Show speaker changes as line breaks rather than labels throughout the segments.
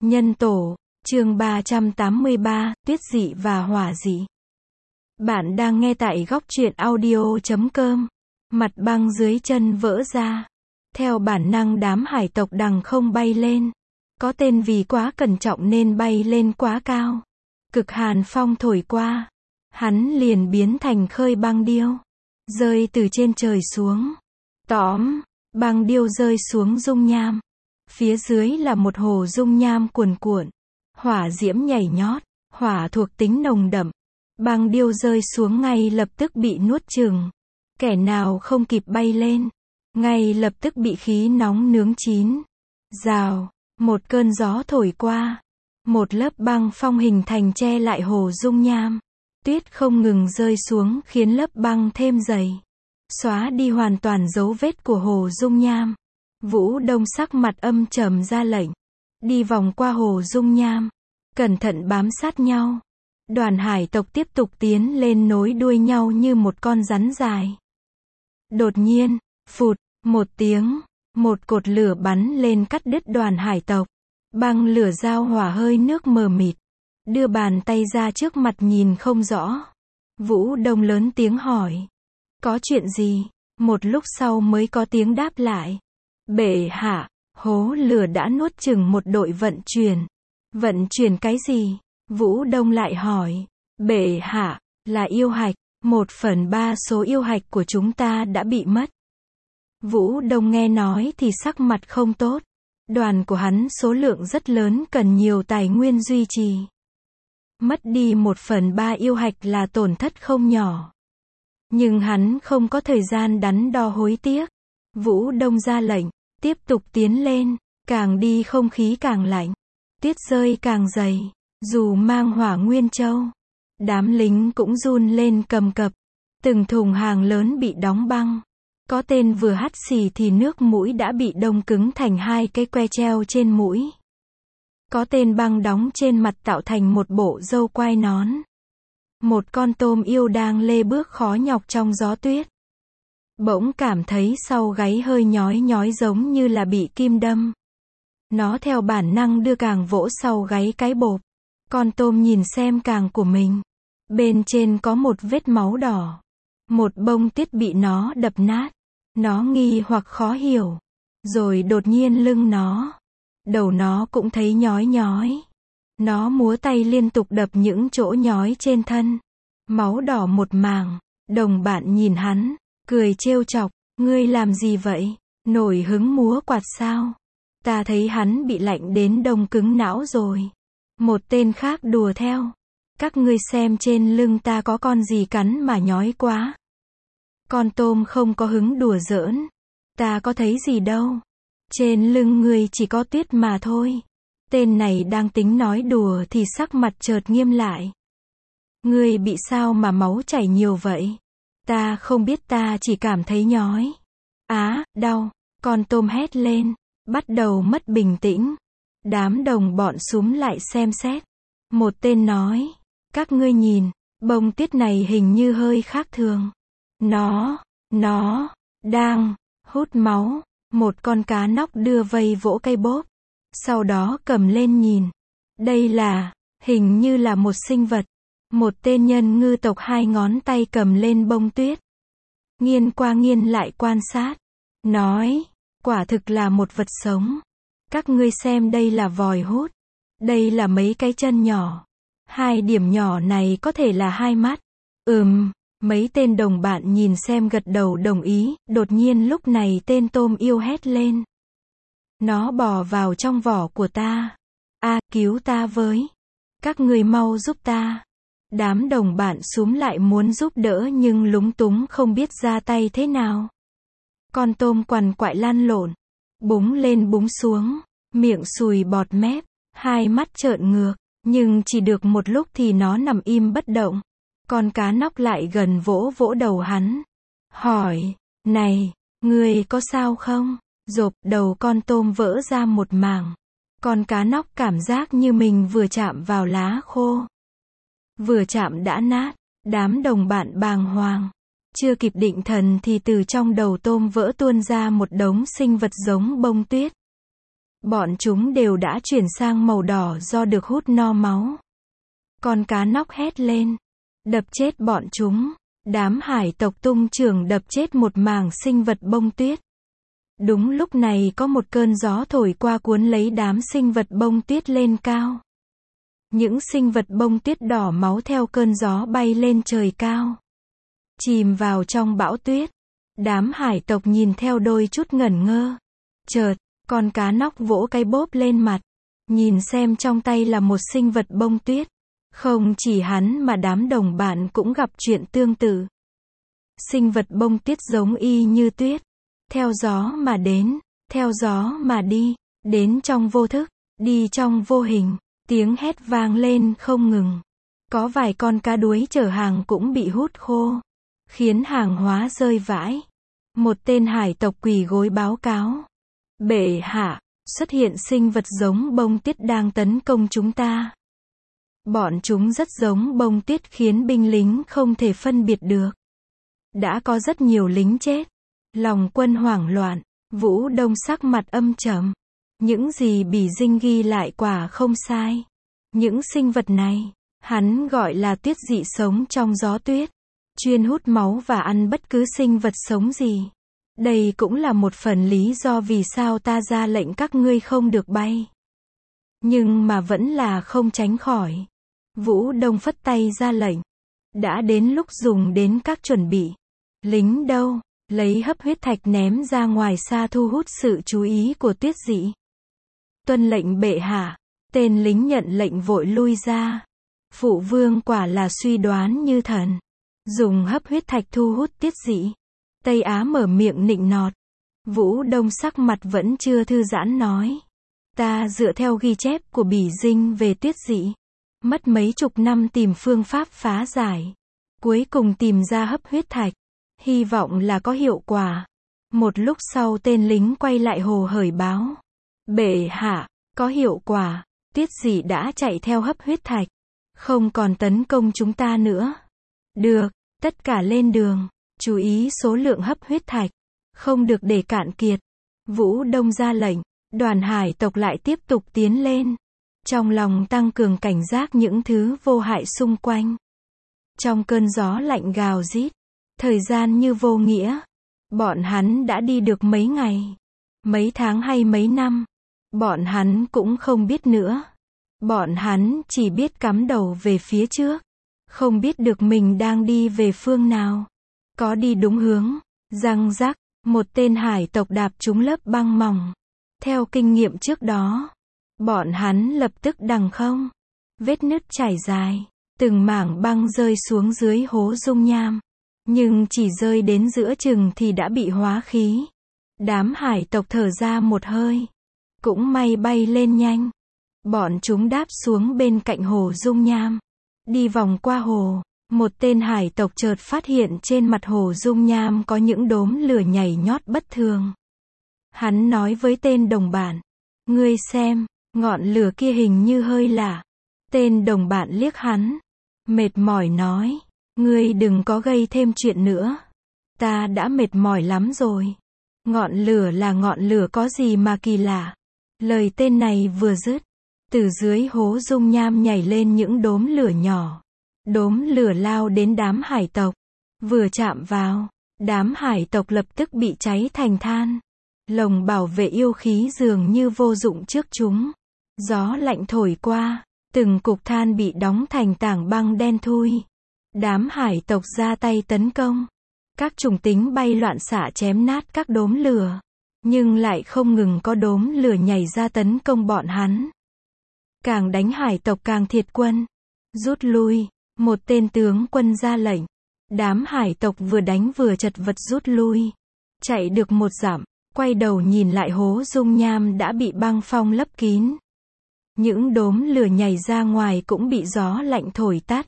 Nhân tổ, chương 383, tuyết dị và hỏa dị. Bạn đang nghe tại góc truyện audio.com. Mặt băng dưới chân vỡ ra. Theo bản năng đám hải tộc đằng không bay lên. Có tên vì quá cẩn trọng nên bay lên quá cao. Cực hàn phong thổi qua. Hắn liền biến thành khơi băng điêu. Rơi từ trên trời xuống. Tóm, băng điêu rơi xuống dung nham. Phía dưới là một hồ dung nham cuồn cuộn. Hỏa diễm nhảy nhót, hỏa thuộc tính nồng đậm. Băng điêu rơi xuống ngay lập tức bị nuốt chửng. Kẻ nào không kịp bay lên, ngay lập tức bị khí nóng nướng chín. Rào, một cơn gió thổi qua. Một lớp băng phong hình thành che lại hồ dung nham. Tuyết không ngừng rơi xuống khiến lớp băng thêm dày. Xóa đi hoàn toàn dấu vết của hồ dung nham. Vũ Đông sắc mặt âm trầm ra lệnh. Đi vòng qua hồ dung nham. Cẩn thận bám sát nhau. Đoàn hải tộc tiếp tục tiến lên nối đuôi nhau như một con rắn dài. Đột nhiên, phụt, một tiếng, một cột lửa bắn lên cắt đứt đoàn hải tộc. Băng lửa giao hỏa hơi nước mờ mịt. Đưa bàn tay ra trước mặt nhìn không rõ. Vũ Đông lớn tiếng hỏi. Có chuyện gì? Một lúc sau mới có tiếng đáp lại. Bệ hạ, hố lửa đã nuốt chửng một đội vận chuyển. Vận chuyển cái gì? Vũ Đông lại hỏi. Bệ hạ, là yêu hạch. 1/3 số yêu hạch của chúng ta đã bị mất. Vũ Đông nghe nói thì sắc mặt không tốt. Đoàn của hắn số lượng rất lớn cần nhiều tài nguyên duy trì. Mất đi 1/3 yêu hạch là tổn thất không nhỏ. Nhưng hắn không có thời gian đắn đo hối tiếc. Vũ Đông ra lệnh, tiếp tục tiến lên, càng đi không khí càng lạnh. Tuyết rơi càng dày, dù mang hỏa nguyên châu. Đám lính cũng run lên cầm cập. Từng thùng hàng lớn bị đóng băng. Có tên vừa hắt xì thì nước mũi đã bị đông cứng thành hai cái que treo trên mũi. Có tên băng đóng trên mặt tạo thành một bộ râu quai nón. Một con tôm yêu đang lê bước khó nhọc trong gió tuyết. Bỗng cảm thấy sau gáy hơi nhói nhói giống như là bị kim đâm. Nó theo bản năng đưa càng vỗ sau gáy cái bộp. Con tôm nhìn xem càng của mình. Bên trên có một vết máu đỏ. Một bông tuyết bị nó đập nát. Nó nghi hoặc khó hiểu. Rồi đột nhiên lưng nó. Đầu nó cũng thấy nhói nhói. Nó múa tay liên tục đập những chỗ nhói trên thân. Máu đỏ một mảng. Đồng bạn nhìn hắn, cười trêu chọc. Ngươi làm gì vậy? Nổi hứng múa quạt sao? Ta thấy hắn bị lạnh đến đông cứng não rồi. Một tên khác đùa theo. Các ngươi xem trên lưng ta có con gì cắn mà nhói quá. Con tôm không có hứng đùa giỡn. Ta có thấy gì đâu. Trên lưng ngươi chỉ có tuyết mà thôi. Tên này đang tính nói đùa thì sắc mặt chợt nghiêm lại. Ngươi bị sao mà máu chảy nhiều vậy? Ta không biết, ta chỉ cảm thấy nhói. Á, đau. Con tôm hét lên. Bắt đầu mất bình tĩnh. Đám đồng bọn xúm lại xem xét. Một tên nói. Các ngươi nhìn, bông tuyết này hình như hơi khác thường. Nó đang hút máu. Một con cá nóc đưa vây vỗ cây bốp. Sau đó cầm lên nhìn. Đây là, hình như là một sinh vật. Một tên nhân ngư tộc hai ngón tay cầm lên bông tuyết. Nghiên qua nghiên lại quan sát. Nói, quả thực là một vật sống. Các ngươi xem, đây là vòi hút. Đây là mấy cái chân nhỏ. Hai điểm nhỏ này có thể là hai mắt. Mấy tên đồng bạn nhìn xem gật đầu đồng ý. Đột nhiên lúc này tên tôm yêu hét lên. Nó bò vào trong vỏ của ta. Cứu ta với. Các người mau giúp ta. Đám đồng bạn xúm lại muốn giúp đỡ nhưng lúng túng không biết ra tay thế nào. Con tôm quằn quại lăn lộn. Búng lên búng xuống. Miệng sùi bọt mép. Hai mắt trợn ngược. Nhưng chỉ được một lúc thì nó nằm im bất động. Con cá nóc lại gần vỗ vỗ đầu hắn. Hỏi, này, ngươi có sao không? Rộp, đầu con tôm vỡ ra một mảng. Con cá nóc cảm giác như mình vừa chạm vào lá khô. Vừa chạm đã nát. Đám đồng bạn bàng hoàng. Chưa kịp định thần thì từ trong đầu tôm vỡ tuôn ra một đống sinh vật giống bông tuyết. Bọn chúng đều đã chuyển sang màu đỏ do được hút no máu. Con cá nóc hét lên. Đập chết bọn chúng. Đám hải tộc tung chưởng đập chết một mảng sinh vật bông tuyết. Đúng lúc này có một cơn gió thổi qua cuốn lấy đám sinh vật bông tuyết lên cao. Những sinh vật bông tuyết đỏ máu theo cơn gió bay lên trời cao. Chìm vào trong bão tuyết. Đám hải tộc nhìn theo đôi chút ngẩn ngơ. Chợt, con cá nóc vỗ cái bốp lên mặt. Nhìn xem trong tay là một sinh vật bông tuyết. Không chỉ hắn mà đám đồng bạn cũng gặp chuyện tương tự. Sinh vật bông tuyết giống y như tuyết. Theo gió mà đến, theo gió mà đi, đến trong vô thức, đi trong vô hình, tiếng hét vang lên không ngừng. Có vài con cá đuối chở hàng cũng bị hút khô, khiến hàng hóa rơi vãi. Một tên hải tộc quỳ gối báo cáo. Bệ hạ, xuất hiện sinh vật giống bông tuyết đang tấn công chúng ta. Bọn chúng rất giống bông tuyết khiến binh lính không thể phân biệt được. Đã có rất nhiều lính chết. Lòng quân hoảng loạn, Vũ Đông sắc mặt âm trầm. Những gì Bỉ Dinh ghi lại quả không sai. Những sinh vật này, hắn gọi là tuyết dị sống trong gió tuyết. Chuyên hút máu và ăn bất cứ sinh vật sống gì. Đây cũng là một phần lý do vì sao ta ra lệnh các ngươi không được bay. Nhưng mà vẫn là không tránh khỏi. Vũ Đông phất tay ra lệnh. Đã đến lúc dùng đến các chuẩn bị. Lính đâu? Lấy hấp huyết thạch ném ra ngoài xa thu hút sự chú ý của tuyết dị. Tuân lệnh bệ hạ. Tên lính nhận lệnh vội lui ra. Phụ vương quả là suy đoán như thần. Dùng hấp huyết thạch thu hút tuyết dị. Tây Á mở miệng nịnh nọt. Vũ Đông sắc mặt vẫn chưa thư giãn nói. Ta dựa theo ghi chép của Bỉ Dinh về tuyết dị. Mất mấy chục năm tìm phương pháp phá giải. Cuối cùng tìm ra hấp huyết thạch. Hy vọng là có hiệu quả. Một lúc sau tên lính quay lại hồ hởi báo. Bệ hạ, có hiệu quả. Tuyết dị đã chạy theo hấp huyết thạch. Không còn tấn công chúng ta nữa. Được, tất cả lên đường. Chú ý số lượng hấp huyết thạch. Không được để cạn kiệt. Vũ Đông ra lệnh. Đoàn hải tộc lại tiếp tục tiến lên. Trong lòng tăng cường cảnh giác những thứ vô hại xung quanh. Trong cơn gió lạnh gào rít. Thời gian như vô nghĩa. Bọn hắn đã đi được mấy ngày. Mấy tháng hay mấy năm. Bọn hắn cũng không biết nữa. Bọn hắn chỉ biết cắm đầu về phía trước. Không biết được mình đang đi về phương nào. Có đi đúng hướng. Răng rắc, một tên hải tộc đạp trúng lớp băng mỏng. Theo kinh nghiệm trước đó, bọn hắn lập tức đằng không. Vết nứt trải dài. Từng mảng băng rơi xuống dưới hố dung nham. Nhưng chỉ rơi đến giữa chừng thì đã bị hóa khí. Đám hải tộc thở ra một hơi. Cũng may bay lên nhanh. Bọn chúng đáp xuống bên cạnh hồ dung nham. Đi vòng qua hồ. Một tên hải tộc chợt phát hiện trên mặt hồ dung nham có những đốm lửa nhảy nhót bất thường. Hắn nói với tên đồng bạn. Ngươi xem, ngọn lửa kia hình như hơi lạ. Tên đồng bạn liếc hắn. Mệt mỏi nói. Ngươi đừng có gây thêm chuyện nữa. Ta đã mệt mỏi lắm rồi. Ngọn lửa là ngọn lửa có gì mà kỳ lạ. Lời tên này vừa dứt. Từ dưới hố dung nham nhảy lên những đốm lửa nhỏ. Đốm lửa lao đến đám hải tộc. Vừa chạm vào, đám hải tộc lập tức bị cháy thành than. Lồng bảo vệ yêu khí dường như vô dụng trước chúng. Gió lạnh thổi qua, từng cục than bị đóng thành tảng băng đen thui. Đám hải tộc ra tay tấn công. Các chủng tính bay loạn xạ chém nát các đốm lửa. Nhưng lại không ngừng có đốm lửa nhảy ra tấn công bọn hắn. Càng đánh hải tộc càng thiệt quân. Rút lui. Một tên tướng quân ra lệnh. Đám hải tộc vừa đánh vừa chật vật rút lui. Chạy được một dặm, quay đầu nhìn lại hố dung nham đã bị băng phong lấp kín. Những đốm lửa nhảy ra ngoài cũng bị gió lạnh thổi tắt.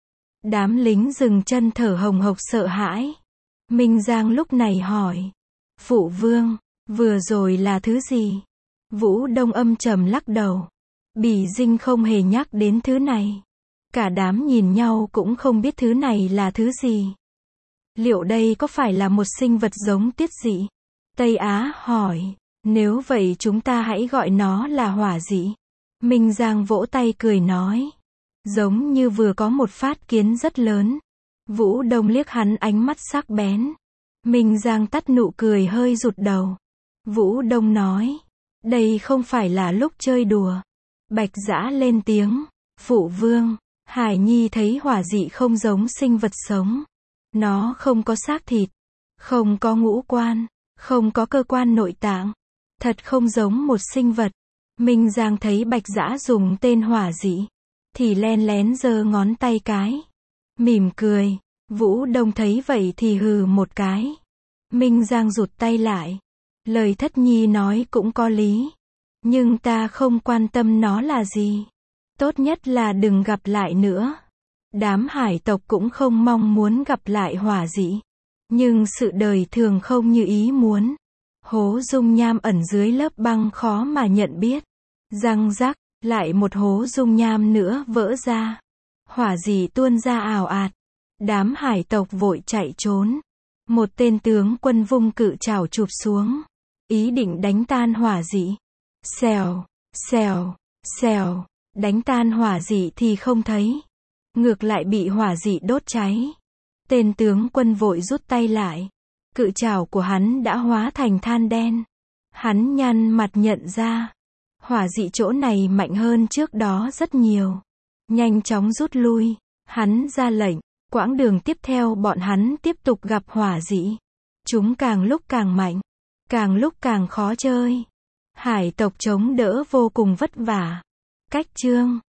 Đám lính dừng chân thở hồng hộc sợ hãi. Minh Giang lúc này hỏi. Phụ vương, vừa rồi là thứ gì? Vũ Đông âm trầm lắc đầu. Bỉ Dinh không hề nhắc đến thứ này. Cả đám nhìn nhau cũng không biết thứ này là thứ gì. Liệu đây có phải là một sinh vật giống tuyết dị? Tây Á hỏi. Nếu vậy chúng ta hãy gọi nó là hỏa dị. Minh Giang vỗ tay cười nói. Giống như vừa có một phát kiến rất lớn. Vũ Đông liếc hắn ánh mắt sắc bén. Minh Giang tắt nụ cười hơi rụt đầu. Vũ Đông nói. Đây không phải là lúc chơi đùa. Bạch Dã lên tiếng. Phụ vương, Hải Nhi thấy hỏa dị không giống sinh vật sống. Nó không có xác thịt, không có ngũ quan, không có cơ quan nội tạng. Thật không giống một sinh vật. Minh Giang thấy Bạch Dã dùng tên hỏa dị, thì len lén giơ ngón tay cái. Mỉm cười. Vũ Đông thấy vậy thì hừ một cái. Minh Giang rụt tay lại. Lời Thất Nhi nói cũng có lý. Nhưng ta không quan tâm nó là gì. Tốt nhất là đừng gặp lại nữa. Đám hải tộc cũng không mong muốn gặp lại hỏa dị. Nhưng sự đời thường không như ý muốn. Hố dung nham ẩn dưới lớp băng khó mà nhận biết. Răng rắc, lại một hố dung nham nữa vỡ ra. Hỏa dị tuôn ra ào ạt. Đám hải tộc vội chạy trốn. Một tên tướng quân vung cự trảo chụp xuống. Ý định đánh tan hỏa dị. Xèo, xèo, xèo. Đánh tan hỏa dị thì không thấy. Ngược lại bị hỏa dị đốt cháy. Tên tướng quân vội rút tay lại. Cự trảo của hắn đã hóa thành than đen. Hắn nhăn mặt nhận ra. Hỏa dị chỗ này mạnh hơn trước đó rất nhiều. Nhanh chóng rút lui. Hắn ra lệnh. Quãng đường tiếp theo bọn hắn tiếp tục gặp hỏa dị. Chúng càng lúc càng mạnh. Càng lúc càng khó chơi. Hải tộc chống đỡ vô cùng vất vả. Cách chương